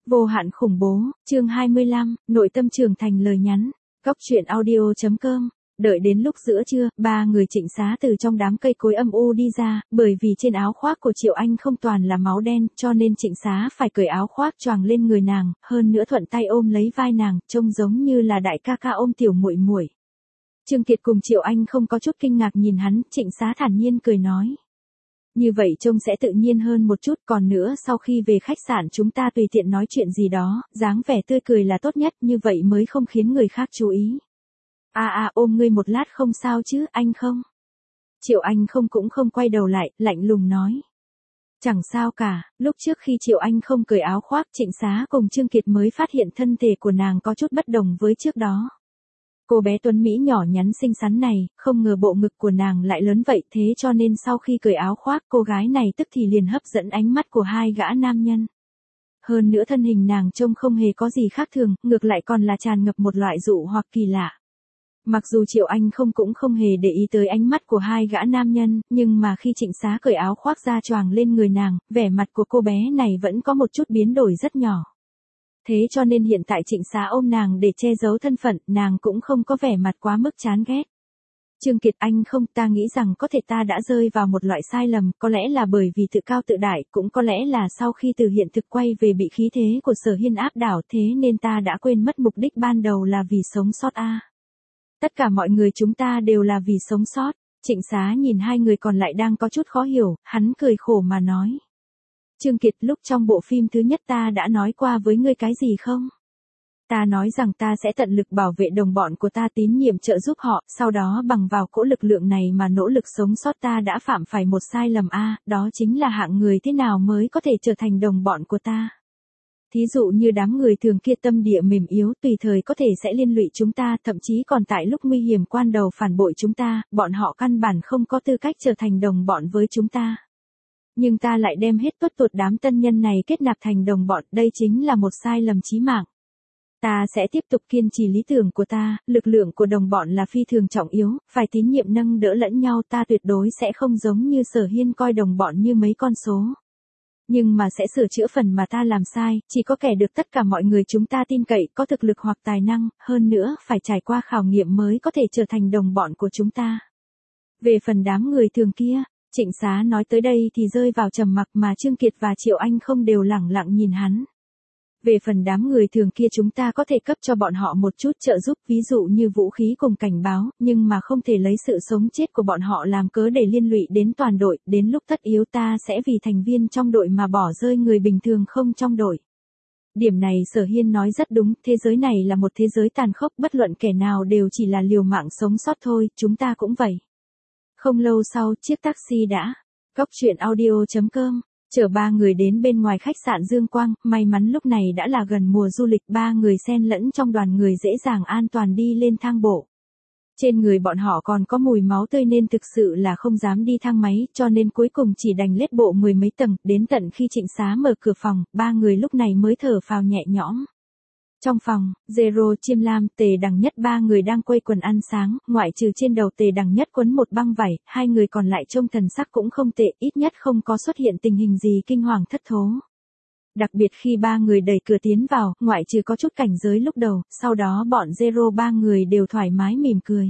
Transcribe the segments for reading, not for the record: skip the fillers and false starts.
Vô hạn khủng bố, chương 25, nội tâm trưởng thành lời nhắn. Góc truyện audio.com. Đợi đến lúc giữa trưa, ba người Trịnh Xá từ trong đám cây cối âm u đi ra, bởi vì trên áo khoác của Triệu Anh không toàn là máu đen, cho nên Trịnh Xá phải cởi áo khoác choàng lên người nàng, hơn nữa thuận tay ôm lấy vai nàng, trông giống như là đại ca ca ôm tiểu muội muội. Trương Kiệt cùng Triệu Anh không có chút kinh ngạc nhìn hắn, Trịnh Xá thản nhiên cười nói. Như vậy trông sẽ tự nhiên hơn một chút, còn nữa sau khi về khách sạn chúng ta tùy tiện nói chuyện gì đó, dáng vẻ tươi cười là tốt nhất, như vậy mới không khiến người khác chú ý. Ôm ngươi một lát không sao chứ, anh không? Triệu Anh cũng không quay đầu lại, lạnh lùng nói. Chẳng sao cả, lúc trước khi Triệu Anh không cởi áo khoác, Trịnh Xá cùng Trương Kiệt mới phát hiện thân thể của nàng có chút bất đồng với trước đó. Cô bé tuấn Mỹ nhỏ nhắn xinh xắn này, không ngờ bộ ngực của nàng lại lớn vậy, thế cho nên sau khi cởi áo khoác cô gái này tức thì liền hấp dẫn ánh mắt của hai gã nam nhân. Hơn nữa thân hình nàng trông không hề có gì khác thường, ngược lại còn là tràn ngập một loại dụ hoặc kỳ lạ. Mặc dù Triệu Anh cũng không hề để ý tới ánh mắt của hai gã nam nhân, nhưng mà khi Trịnh Xá cởi áo khoác ra choàng lên người nàng, vẻ mặt của cô bé này vẫn có một chút biến đổi rất nhỏ. Thế cho nên hiện tại Trịnh Xá ôm nàng để che giấu thân phận, nàng cũng không có vẻ mặt quá mức chán ghét. Trương Kiệt anh không, ta nghĩ rằng có thể ta đã rơi vào một loại sai lầm, có lẽ là bởi vì tự cao tự đại, cũng có lẽ là sau khi từ hiện thực quay về bị khí thế của Sở Hiên áp đảo, thế nên ta đã quên mất mục đích ban đầu là vì sống sót Tất cả mọi người chúng ta đều là vì sống sót. Trịnh Xá nhìn hai người còn lại đang có chút khó hiểu, hắn cười khổ mà nói. Trương Kiệt, lúc trong bộ phim thứ nhất ta đã nói qua với ngươi cái gì không? Ta nói rằng ta sẽ tận lực bảo vệ đồng bọn của ta, tín nhiệm trợ giúp họ, sau đó bằng vào cỗ lực lượng này mà nỗ lực sống sót. Ta đã phạm phải một sai lầm đó chính là hạng người thế nào mới có thể trở thành đồng bọn của ta. Thí dụ như đám người thường kia tâm địa mềm yếu, tùy thời có thể sẽ liên lụy chúng ta, thậm chí còn tại lúc nguy hiểm quan đầu phản bội chúng ta, bọn họ căn bản không có tư cách trở thành đồng bọn với chúng ta. Nhưng ta lại đem hết tuốt tuột đám tân nhân này kết nạp thành đồng bọn, đây chính là một sai lầm chí mạng. Ta sẽ tiếp tục kiên trì lý tưởng của ta, lực lượng của đồng bọn là phi thường trọng yếu, phải tín nhiệm nâng đỡ lẫn nhau, ta tuyệt đối sẽ không giống như Sở Hiên coi đồng bọn như mấy con số. Nhưng mà sẽ sửa chữa phần mà ta làm sai, chỉ có kẻ được tất cả mọi người chúng ta tin cậy, có thực lực hoặc tài năng, hơn nữa phải trải qua khảo nghiệm mới có thể trở thành đồng bọn của chúng ta. Về phần đám người thường kia, Trịnh Xá nói tới đây thì rơi vào trầm mặc, mà Trương Kiệt và Triệu Anh không đều lẳng lặng nhìn hắn. Về phần đám người thường kia chúng ta có thể cấp cho bọn họ một chút trợ giúp, ví dụ như vũ khí cùng cảnh báo, nhưng mà không thể lấy sự sống chết của bọn họ làm cớ để liên lụy đến toàn đội, đến lúc tất yếu ta sẽ vì thành viên trong đội mà bỏ rơi người bình thường không trong đội. Điểm này Sở Hiên nói rất đúng, thế giới này là một thế giới tàn khốc, bất luận kẻ nào đều chỉ là liều mạng sống sót thôi, chúng ta cũng vậy. Không lâu sau, chiếc taxi đã. Góc truyện audio.com. Chở ba người đến bên ngoài khách sạn Dương Quang, may mắn lúc này đã là gần mùa du lịch, ba người xen lẫn trong đoàn người dễ dàng an toàn đi lên thang bộ. Trên người bọn họ còn có mùi máu tươi nên thực sự là không dám đi thang máy, cho nên cuối cùng chỉ đành lết bộ mười mấy tầng, đến tận khi Trịnh Xá mở cửa phòng, ba người lúc này mới thở phào nhẹ nhõm. Trong phòng, Zero, Chiêm Lam, Tề Đằng Nhất ba người đang quây quần ăn sáng, ngoại trừ trên đầu Tề Đằng Nhất quấn một băng vải, hai người còn lại trông thần sắc cũng không tệ, ít nhất không có xuất hiện tình hình gì kinh hoàng thất thố. Đặc biệt khi ba người đẩy cửa tiến vào, ngoại trừ có chút cảnh giới lúc đầu, sau đó bọn Zero ba người đều thoải mái mỉm cười.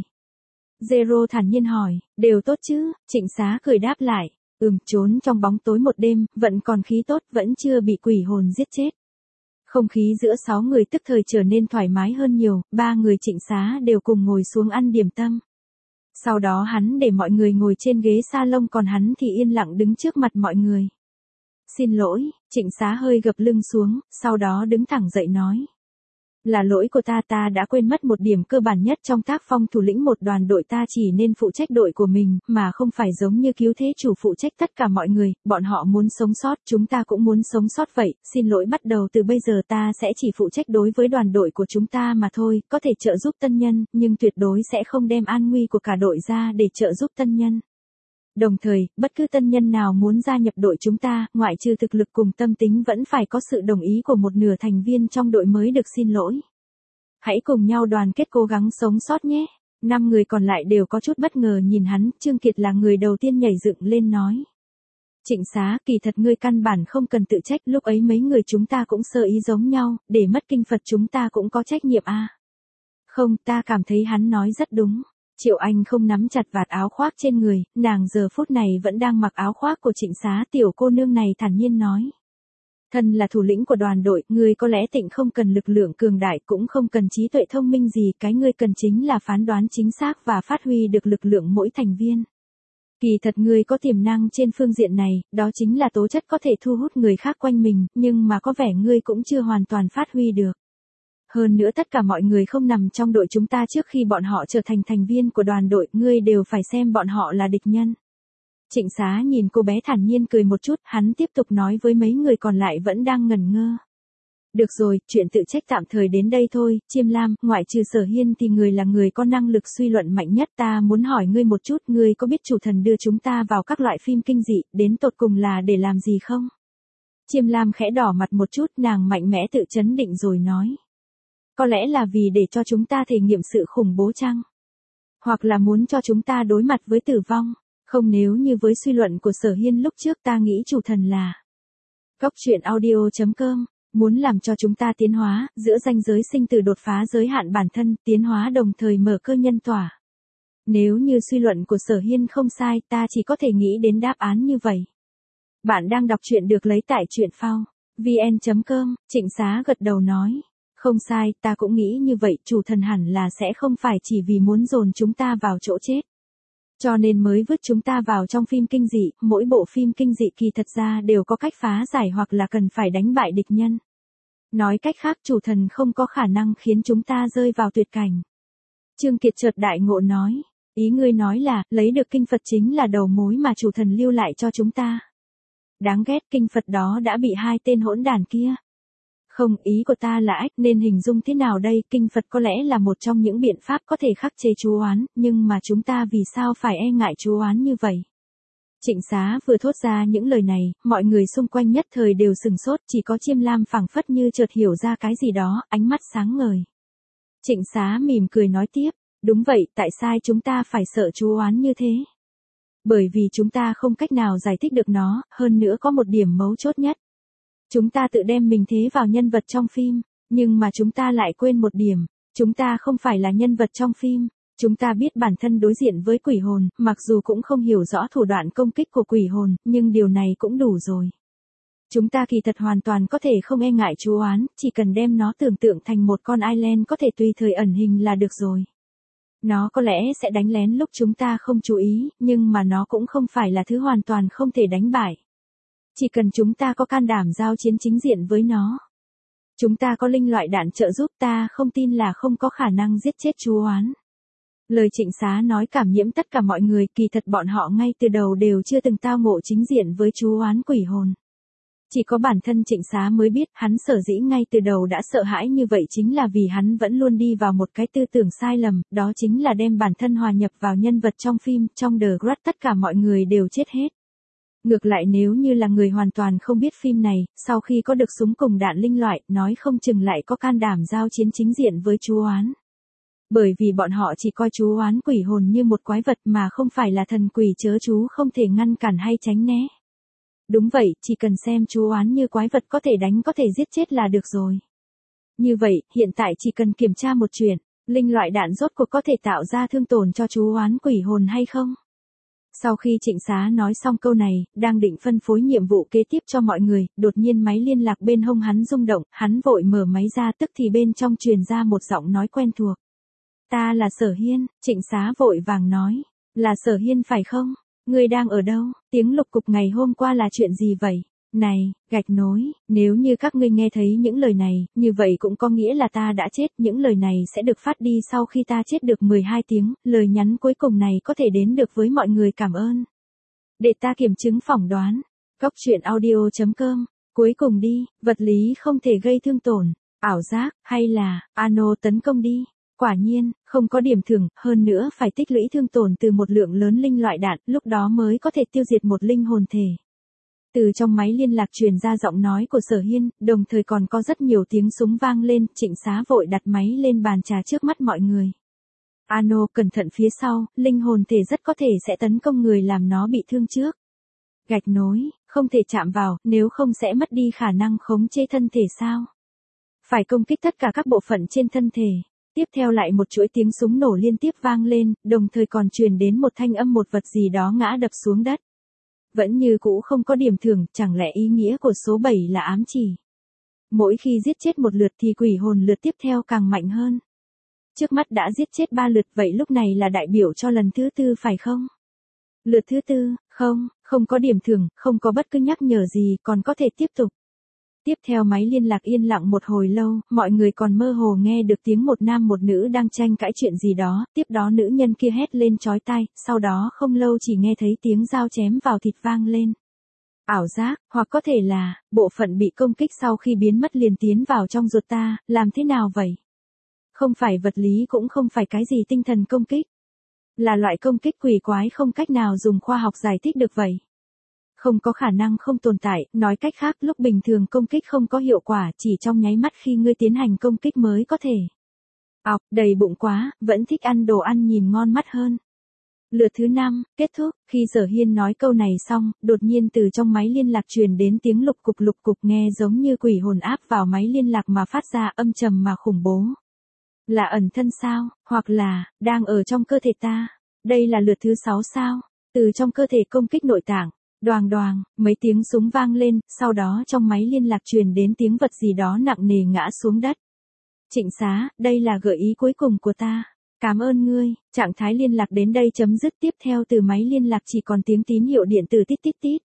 Zero thản nhiên hỏi, đều tốt chứ? Trịnh Xá cười đáp lại, trốn trong bóng tối một đêm, vẫn còn khí tốt, vẫn chưa bị quỷ hồn giết chết. Không khí giữa 6 người tức thời trở nên thoải mái hơn nhiều, ba người Trịnh Xá đều cùng ngồi xuống ăn điểm tâm. Sau đó hắn để mọi người ngồi trên ghế salon, còn hắn thì yên lặng đứng trước mặt mọi người. Xin lỗi, Trịnh Xá hơi gập lưng xuống, sau đó đứng thẳng dậy nói. Là lỗi của ta đã quên mất một điểm cơ bản nhất trong tác phong thủ lĩnh một đoàn đội, ta chỉ nên phụ trách đội của mình, mà không phải giống như cứu thế chủ phụ trách tất cả mọi người, bọn họ muốn sống sót, chúng ta cũng muốn sống sót vậy, xin lỗi, bắt đầu từ bây giờ ta sẽ chỉ phụ trách đối với đoàn đội của chúng ta mà thôi, có thể trợ giúp tân nhân, nhưng tuyệt đối sẽ không đem an nguy của cả đội ra để trợ giúp tân nhân. Đồng thời, bất cứ tân nhân nào muốn gia nhập đội chúng ta, ngoại trừ thực lực cùng tâm tính vẫn phải có sự đồng ý của một nửa thành viên trong đội mới được, xin lỗi. Hãy cùng nhau đoàn kết cố gắng sống sót nhé. 5 người còn lại đều có chút bất ngờ nhìn hắn, Trương Kiệt là người đầu tiên nhảy dựng lên nói. Trịnh Xá, kỳ thật ngươi căn bản không cần tự trách, lúc ấy mấy người chúng ta cũng sơ ý giống nhau, để mất kinh Phật chúng ta cũng có trách nhiệm a. Không, ta cảm thấy hắn nói rất đúng. Triệu Anh không nắm chặt vạt áo khoác trên người, nàng giờ phút này vẫn đang mặc áo khoác của Trịnh Xá, tiểu cô nương này thản nhiên nói. Thân là thủ lĩnh của đoàn đội, ngươi có lẽ Tịnh không cần lực lượng cường đại, cũng không cần trí tuệ thông minh gì, cái ngươi cần chính là phán đoán chính xác và phát huy được lực lượng mỗi thành viên. Kỳ thật ngươi có tiềm năng trên phương diện này, đó chính là tố chất có thể thu hút người khác quanh mình, nhưng mà có vẻ ngươi cũng chưa hoàn toàn phát huy được. Hơn nữa tất cả mọi người không nằm trong đội chúng ta trước khi bọn họ trở thành thành viên của đoàn đội, ngươi đều phải xem bọn họ là địch nhân. Trịnh Xá nhìn cô bé thản nhiên cười một chút, hắn tiếp tục nói với mấy người còn lại vẫn đang ngẩn ngơ. Được rồi, chuyện tự trách tạm thời đến đây thôi, Chiêm Lam, ngoại trừ Sở Hiên thì người là người có năng lực suy luận mạnh nhất, ta muốn hỏi ngươi một chút, ngươi có biết chủ thần đưa chúng ta vào các loại phim kinh dị, đến tột cùng là để làm gì không? Chiêm Lam khẽ đỏ mặt một chút, nàng mạnh mẽ tự chấn định rồi nói. Có lẽ là vì để cho chúng ta thể nghiệm sự khủng bố chăng? Hoặc là muốn cho chúng ta đối mặt với tử vong? Không, nếu như với suy luận của Sở Hiên lúc trước ta nghĩ chủ thần là Góc truyện audio.com muốn làm cho chúng ta tiến hóa, giữa ranh giới sinh tử đột phá giới hạn bản thân, tiến hóa đồng thời mở cơ nhân tỏa. Nếu như suy luận của Sở Hiên không sai, ta chỉ có thể nghĩ đến đáp án như vậy. Bạn đang đọc truyện được lấy tại truyện phao vn.com, Trịnh Xá gật đầu nói. Không sai, ta cũng nghĩ như vậy, chủ thần hẳn là sẽ không phải chỉ vì muốn dồn chúng ta vào chỗ chết. Cho nên mới vứt chúng ta vào trong phim kinh dị, mỗi bộ phim kinh dị kỳ thật ra đều có cách phá giải hoặc là cần phải đánh bại địch nhân. Nói cách khác, chủ thần không có khả năng khiến chúng ta rơi vào tuyệt cảnh. Trương Kiệt chợt đại ngộ nói, ý ngươi nói là, lấy được kinh Phật chính là đầu mối mà chủ thần lưu lại cho chúng ta. Đáng ghét, kinh Phật đó đã bị hai tên hỗn đản kia. Không, ý của ta là nên hình dung thế nào đây, kinh Phật có lẽ là một trong những biện pháp có thể khắc chế chú oán, nhưng mà chúng ta vì sao phải e ngại chú oán như vậy? Trịnh Xá vừa thốt ra những lời này, mọi người xung quanh nhất thời đều sừng sốt, chỉ có Chiêm Lam phảng phất như chợt hiểu ra cái gì đó, ánh mắt sáng ngời. Trịnh Xá mỉm cười nói tiếp, đúng vậy, tại sao chúng ta phải sợ chú oán như thế? Bởi vì chúng ta không cách nào giải thích được nó, hơn nữa có một điểm mấu chốt nhất. Chúng ta tự đem mình thế vào nhân vật trong phim, nhưng mà chúng ta lại quên một điểm, chúng ta không phải là nhân vật trong phim, chúng ta biết bản thân đối diện với quỷ hồn, mặc dù cũng không hiểu rõ thủ đoạn công kích của quỷ hồn, nhưng điều này cũng đủ rồi. Chúng ta kỳ thật hoàn toàn có thể không e ngại chú oán, chỉ cần đem nó tưởng tượng thành một con island có thể tùy thời ẩn hình là được rồi. Nó có lẽ sẽ đánh lén lúc chúng ta không chú ý, nhưng mà nó cũng không phải là thứ hoàn toàn không thể đánh bại. Chỉ cần chúng ta có can đảm giao chiến chính diện với nó. Chúng ta có linh loại đạn trợ giúp, ta không tin là không có khả năng giết chết chú oán. Lời Trịnh Xá nói cảm nhiễm tất cả mọi người, kỳ thật bọn họ ngay từ đầu đều chưa từng tao ngộ chính diện với chú oán quỷ hồn. Chỉ có bản thân Trịnh Xá mới biết, hắn sở dĩ ngay từ đầu đã sợ hãi như vậy chính là vì hắn vẫn luôn đi vào một cái tư tưởng sai lầm, đó chính là đem bản thân hòa nhập vào nhân vật trong phim, trong The Grudge tất cả mọi người đều chết hết. Ngược lại nếu như là người hoàn toàn không biết phim này, sau khi có được súng cùng đạn linh loại, nói không chừng lại có can đảm giao chiến chính diện với chú oán. Bởi vì bọn họ chỉ coi chú oán quỷ hồn như một quái vật mà không phải là thần quỷ chớ chú không thể ngăn cản hay tránh né. Đúng vậy, chỉ cần xem chú oán như quái vật có thể đánh có thể giết chết là được rồi. Như vậy, hiện tại chỉ cần kiểm tra một chuyện, linh loại đạn rốt cuộc có thể tạo ra thương tổn cho chú oán quỷ hồn hay không? Sau khi Trịnh Xá nói xong câu này, đang định phân phối nhiệm vụ kế tiếp cho mọi người, đột nhiên máy liên lạc bên hông hắn rung động, hắn vội mở máy ra tức thì bên trong truyền ra một giọng nói quen thuộc. Ta là Sở Hiên, Trịnh Xá vội vàng nói, là Sở Hiên phải không? Ngươi đang ở đâu? Tiếng lục cục ngày hôm qua là chuyện gì vậy? Này, gạch nối, nếu như các ngươi nghe thấy những lời này, như vậy cũng có nghĩa là ta đã chết, những lời này sẽ được phát đi sau khi ta chết được 12 tiếng, lời nhắn cuối cùng này có thể đến được với mọi người cảm ơn. Để ta kiểm chứng phỏng đoán. Góc truyện audio.com, cuối cùng đi, vật lý không thể gây thương tổn, ảo giác, hay là, Ano tấn công đi. Quả nhiên, không có điểm thưởng, hơn nữa phải tích lũy thương tổn từ một lượng lớn linh loại đạn, lúc đó mới có thể tiêu diệt một linh hồn thể. Từ trong máy liên lạc truyền ra giọng nói của Sở Hiên, đồng thời còn có rất nhiều tiếng súng vang lên, Trịnh Xá vội đặt máy lên bàn trà trước mắt mọi người. Ano, cẩn thận phía sau, linh hồn thể rất có thể sẽ tấn công người làm nó bị thương trước. Gạch nối, Không thể chạm vào, nếu không sẽ mất đi khả năng khống chế thân thể sao? Phải công kích tất cả các bộ phận trên thân thể. Tiếp theo lại một chuỗi tiếng súng nổ liên tiếp vang lên, đồng thời còn truyền đến một thanh âm một vật gì đó ngã đập xuống đất. Vẫn như cũ không có điểm thưởng, chẳng lẽ ý nghĩa của số 7 là ám chỉ. Mỗi khi giết chết một lượt thì quỷ hồn lượt tiếp theo càng mạnh hơn. Trước mắt đã giết chết 3 lượt, vậy lúc này là đại biểu cho lần thứ 4 phải không? Lượt thứ 4, không có điểm thưởng, không có bất cứ nhắc nhở gì, còn có thể tiếp tục. Tiếp theo máy liên lạc yên lặng một hồi lâu, mọi người còn mơ hồ nghe được tiếng một nam một nữ đang tranh cãi chuyện gì đó, tiếp đó nữ nhân kia hét lên chói tai, sau đó không lâu chỉ nghe thấy tiếng dao chém vào thịt vang lên. Ảo giác, hoặc có thể là, bộ phận bị công kích sau khi biến mất liền tiến vào trong ruột ta, làm thế nào vậy? Không phải vật lý cũng không phải cái gì tinh thần công kích. Là loại công kích quỷ quái không cách nào dùng khoa học giải thích được vậy. Không có khả năng không tồn tại, nói cách khác lúc bình thường công kích không có hiệu quả, chỉ trong nháy mắt khi ngươi tiến hành công kích mới có thể. Đầy bụng quá, vẫn thích ăn đồ ăn nhìn ngon mắt hơn. Lượt thứ 5, kết thúc, khi Sở Hiên nói câu này xong, đột nhiên từ trong máy liên lạc truyền đến tiếng lục cục nghe giống như quỷ hồn áp vào máy liên lạc mà phát ra âm trầm mà khủng bố. Là ẩn thân sao, hoặc là, đang ở trong cơ thể ta. Đây là lượt thứ 6 sao, từ trong cơ thể công kích nội tạng. Đoàng đoàng, mấy tiếng súng vang lên, sau đó trong máy liên lạc truyền đến tiếng vật gì đó nặng nề ngã xuống đất. Trịnh Xá, đây là gợi ý cuối cùng của ta. Cảm ơn ngươi, trạng thái liên lạc đến đây chấm dứt, tiếp theo từ máy liên lạc chỉ còn tiếng tín hiệu điện tử tít tít tít.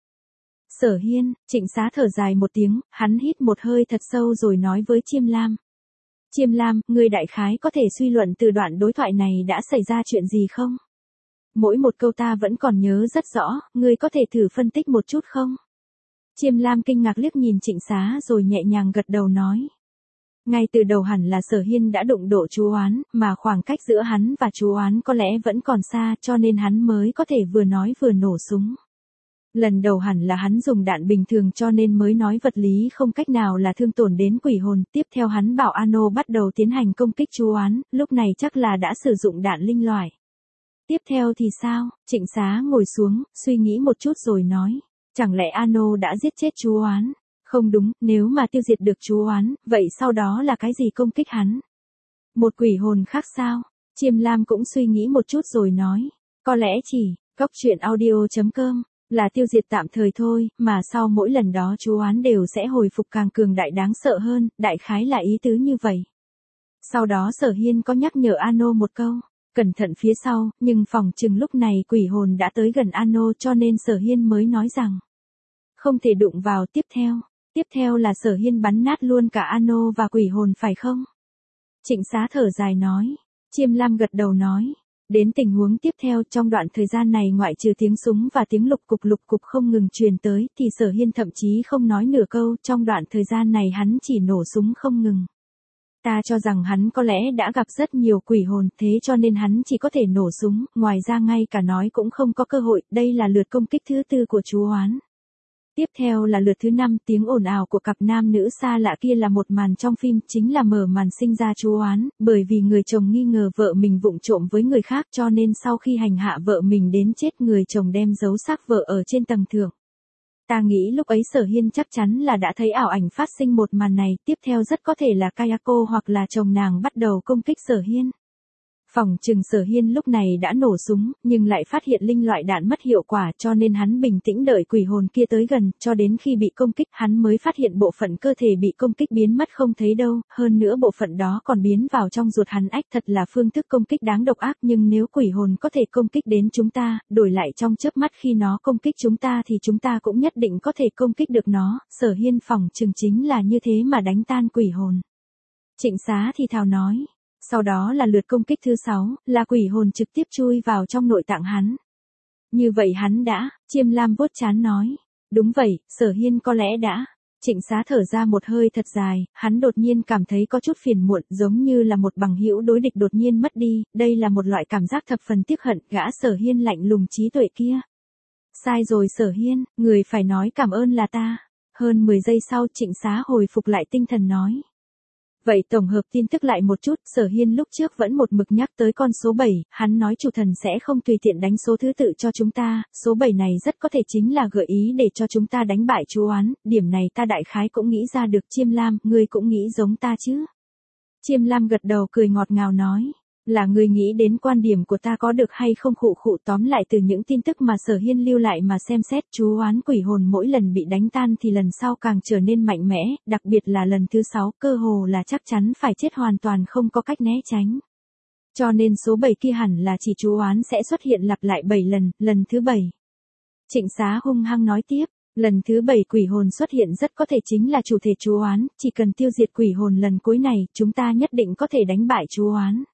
Sở Hiên, Trịnh Xá thở dài một tiếng, hắn hít một hơi thật sâu rồi nói với Chiêm Lam. Chiêm Lam, ngươi đại khái có thể suy luận từ đoạn đối thoại này đã xảy ra chuyện gì không? Mỗi một câu ta vẫn còn nhớ rất rõ, ngươi có thể thử phân tích một chút không? Chiêm Lam kinh ngạc liếc nhìn Trịnh Xá rồi nhẹ nhàng gật đầu nói. Ngay từ đầu hẳn là Sở Hiên đã đụng độ chú oán, mà khoảng cách giữa hắn và chú oán có lẽ vẫn còn xa cho nên hắn mới có thể vừa nói vừa nổ súng. Lần đầu hẳn là hắn dùng đạn bình thường cho nên mới nói vật lý không cách nào là thương tổn đến quỷ hồn. Tiếp theo hắn bảo Ano bắt đầu tiến hành công kích chú oán, lúc này chắc là đã sử dụng đạn linh loại. Tiếp theo thì sao? Trịnh Xá ngồi xuống, suy nghĩ một chút rồi nói. Chẳng lẽ Ano đã giết chết chú oán? Không đúng, nếu mà tiêu diệt được chú oán, vậy sau đó là cái gì công kích hắn? Một quỷ hồn khác sao? Chiêm Lam cũng suy nghĩ một chút rồi nói. Có lẽ chỉ, cóc truyện audio.com, là tiêu diệt tạm thời thôi, mà sau mỗi lần đó chú oán đều sẽ hồi phục càng cường đại đáng sợ hơn, đại khái là ý tứ như vậy. Sau đó Sở Hiên có nhắc nhở Ano một câu. Cẩn thận phía sau, nhưng phòng chừng lúc này quỷ hồn đã tới gần Ano cho nên Sở Hiên mới nói rằng. Không thể đụng vào. Tiếp theo là Sở Hiên bắn nát luôn cả Ano và quỷ hồn phải không? Trịnh Xá thở dài nói. Chiêm Lam gật đầu nói. Đến tình huống tiếp theo trong đoạn thời gian này ngoại trừ tiếng súng và tiếng lục cục không ngừng truyền tới thì Sở Hiên thậm chí không nói nửa câu, trong đoạn thời gian này hắn chỉ nổ súng không ngừng. Ta cho rằng hắn có lẽ đã gặp rất nhiều quỷ hồn, thế cho nên hắn chỉ có thể nổ súng, ngoài ra ngay cả nói cũng không có cơ hội, đây là lượt công kích thứ 4 của chú oán. Tiếp theo là lượt thứ 5, tiếng ồn ào của cặp nam nữ xa lạ kia là một màn trong phim, chính là mở màn sinh ra chú oán, bởi vì người chồng nghi ngờ vợ mình vụng trộm với người khác cho nên sau khi hành hạ vợ mình đến chết người chồng đem giấu xác vợ ở trên tầng thượng. Ta nghĩ lúc ấy Sở Hiên chắc chắn là đã thấy ảo ảnh phát sinh một màn này, tiếp theo rất có thể là Kayako hoặc là chồng nàng bắt đầu công kích Sở Hiên. Phòng trừng Sở Hiên lúc này đã nổ súng, nhưng lại phát hiện linh loại đạn mất hiệu quả cho nên hắn bình tĩnh đợi quỷ hồn kia tới gần, cho đến khi bị công kích hắn mới phát hiện bộ phận cơ thể bị công kích biến mất không thấy đâu, hơn nữa bộ phận đó còn biến vào trong ruột hắn. Thật là phương thức công kích đáng độc ác, nhưng nếu quỷ hồn có thể công kích đến chúng ta, đổi lại trong chớp mắt khi nó công kích chúng ta thì chúng ta cũng nhất định có thể công kích được nó, Sở Hiên phòng trừng chính là như thế mà đánh tan quỷ hồn. Trịnh Xá thì thào nói. Sau đó là lượt công kích thứ 6, là quỷ hồn trực tiếp chui vào trong nội tạng hắn. Như vậy hắn đã, Chiêm Lam vuốt trán nói. Đúng vậy, Sở Hiên có lẽ đã. Trịnh Xá thở ra một hơi thật dài, hắn đột nhiên cảm thấy có chút phiền muộn, giống như là một bằng hữu đối địch đột nhiên mất đi, đây là một loại cảm giác thập phần tiếc hận, gã Sở Hiên lạnh lùng trí tuệ kia. Sai rồi Sở Hiên, người phải nói cảm ơn là ta. Hơn 10 giây sau Trịnh Xá hồi phục lại tinh thần nói. Vậy tổng hợp tin tức lại một chút, Sở Hiên lúc trước vẫn một mực nhắc tới con số 7, hắn nói chủ thần sẽ không tùy tiện đánh số thứ tự cho chúng ta, số 7 này rất có thể chính là gợi ý để cho chúng ta đánh bại chú oán, điểm này ta đại khái cũng nghĩ ra được. Chiêm Lam, ngươi cũng nghĩ giống ta chứ? Chiêm Lam gật đầu cười ngọt ngào nói. Là người nghĩ đến quan điểm của ta có được hay không? Khụ khụ, tóm lại từ những tin tức mà Sở Hiên lưu lại mà xem xét, chú oán quỷ hồn mỗi lần bị đánh tan thì lần sau càng trở nên mạnh mẽ, đặc biệt là lần thứ 6, cơ hồ là chắc chắn phải chết, hoàn toàn không có cách né tránh. Cho nên số 7 kia hẳn là chỉ chú oán sẽ xuất hiện lặp lại 7 lần, lần thứ 7. Trịnh Xá hung hăng nói tiếp. Lần thứ 7 quỷ hồn xuất hiện rất có thể chính là chủ thể chú oán, chỉ cần tiêu diệt quỷ hồn lần cuối này, chúng ta nhất định có thể đánh bại chú oán.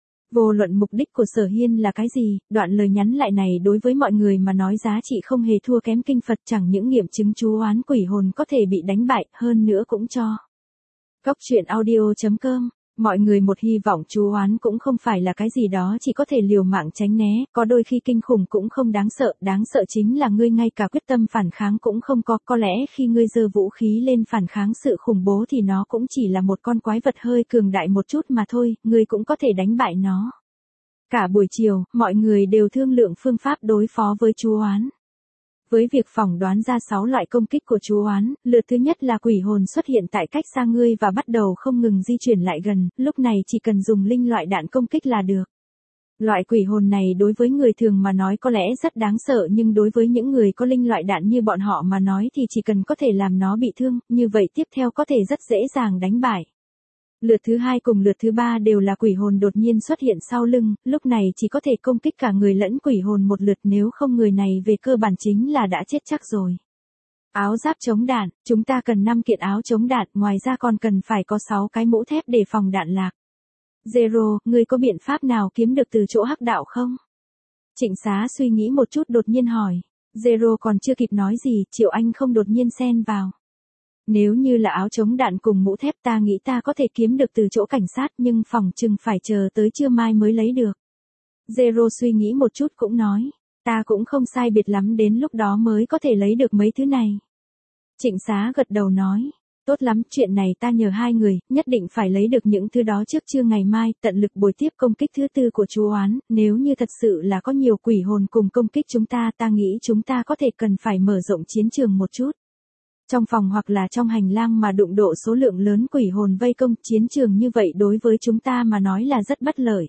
Vô luận mục đích của Sở Hiên là cái gì, đoạn lời nhắn lại này đối với mọi người mà nói giá trị không hề thua kém kinh Phật, chẳng những nghiệm chứng chú oán quỷ hồn có thể bị đánh bại, hơn nữa cũng cho. Góc truyện audio.com, mọi người một hy vọng chú oán cũng không phải là cái gì đó chỉ có thể liều mạng tránh né, có đôi khi kinh khủng cũng không đáng sợ chính là ngươi ngay cả quyết tâm phản kháng cũng không có lẽ khi ngươi giơ vũ khí lên phản kháng sự khủng bố thì nó cũng chỉ là một con quái vật hơi cường đại một chút mà thôi, ngươi cũng có thể đánh bại nó. Cả buổi chiều, mọi người đều thương lượng phương pháp đối phó với chú oán. Với việc phỏng đoán ra 6 loại công kích của chú oán, lượt thứ nhất là quỷ hồn xuất hiện tại cách xa ngươi và bắt đầu không ngừng di chuyển lại gần, lúc này chỉ cần dùng linh loại đạn công kích là được. Loại quỷ hồn này đối với người thường mà nói có lẽ rất đáng sợ, nhưng đối với những người có linh loại đạn như bọn họ mà nói thì chỉ cần có thể làm nó bị thương, như vậy tiếp theo có thể rất dễ dàng đánh bại. Lượt thứ 2 cùng lượt thứ 3 đều là quỷ hồn đột nhiên xuất hiện sau lưng, lúc này chỉ có thể công kích cả người lẫn quỷ hồn một lượt, nếu không người này về cơ bản chính là đã chết chắc rồi. Áo giáp chống đạn, chúng ta cần 5 kiện áo chống đạn, ngoài ra còn cần phải có 6 cái mũ thép để phòng đạn lạc. Zero, ngươi có biện pháp nào kiếm được từ chỗ hắc đạo không? Trịnh Xá suy nghĩ một chút đột nhiên hỏi. Zero còn chưa kịp nói gì, Triệu Anh không đột nhiên xen vào. Nếu như là áo chống đạn cùng mũ thép ta nghĩ ta có thể kiếm được từ chỗ cảnh sát, nhưng phòng chừng phải chờ tới trưa mai mới lấy được. Zero suy nghĩ một chút cũng nói, ta cũng không sai biệt lắm đến lúc đó mới có thể lấy được mấy thứ này. Trịnh Xá gật đầu nói, tốt lắm, chuyện này ta nhờ hai người, nhất định phải lấy được những thứ đó trước trưa ngày mai, tận lực bồi tiếp công kích thứ 4 của chú oán, nếu như thật sự là có nhiều quỷ hồn cùng công kích chúng ta, ta nghĩ chúng ta có thể cần phải mở rộng chiến trường một chút. Trong phòng hoặc là trong hành lang mà đụng độ số lượng lớn quỷ hồn vây công, chiến trường như vậy đối với chúng ta mà nói là rất bất lợi.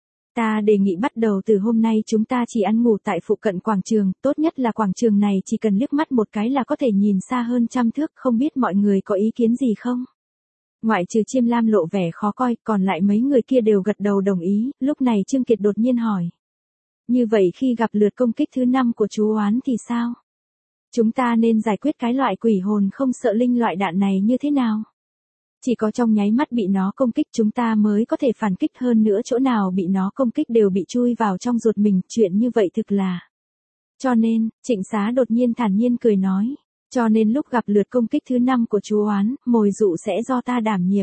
Ta đề nghị bắt đầu từ hôm nay chúng ta chỉ ăn ngủ tại phụ cận quảng trường, tốt nhất là quảng trường này chỉ cần liếc mắt một cái là có thể nhìn xa hơn 100 thước, không biết mọi người có ý kiến gì không? Ngoại trừ Chiêm Lam lộ vẻ khó coi, còn lại mấy người kia đều gật đầu đồng ý, lúc này Trương Kiệt đột nhiên hỏi. Như vậy khi gặp lượt công kích thứ 5 của chú oán thì sao? Chúng ta nên giải quyết cái loại quỷ hồn không sợ linh loại đạn này như thế nào? Chỉ có trong nháy mắt bị nó công kích chúng ta mới có thể phản kích, hơn nữa chỗ nào bị nó công kích đều bị chui vào trong ruột mình, chuyện như vậy thực là. Cho nên, Trịnh Xá đột nhiên thản nhiên cười nói, cho nên lúc gặp lượt công kích thứ 5 của chú oán, mồi dụ sẽ do ta đảm nhiệm.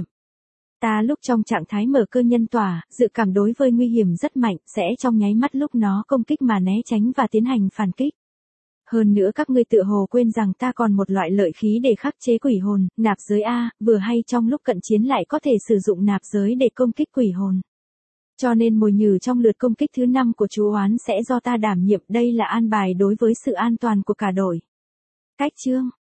Ta lúc trong trạng thái mở cơ nhân tỏa, dự cảm đối với nguy hiểm rất mạnh, sẽ trong nháy mắt lúc nó công kích mà né tránh và tiến hành phản kích. Hơn nữa các ngươi tựa hồ quên rằng ta còn một loại lợi khí để khắc chế quỷ hồn, nạp giới A, vừa hay trong lúc cận chiến lại có thể sử dụng nạp giới để công kích quỷ hồn. Cho nên mồi nhử trong lượt công kích thứ 5 của chú oán sẽ do ta đảm nhiệm, đây là an bài đối với sự an toàn của cả đội. Cách chương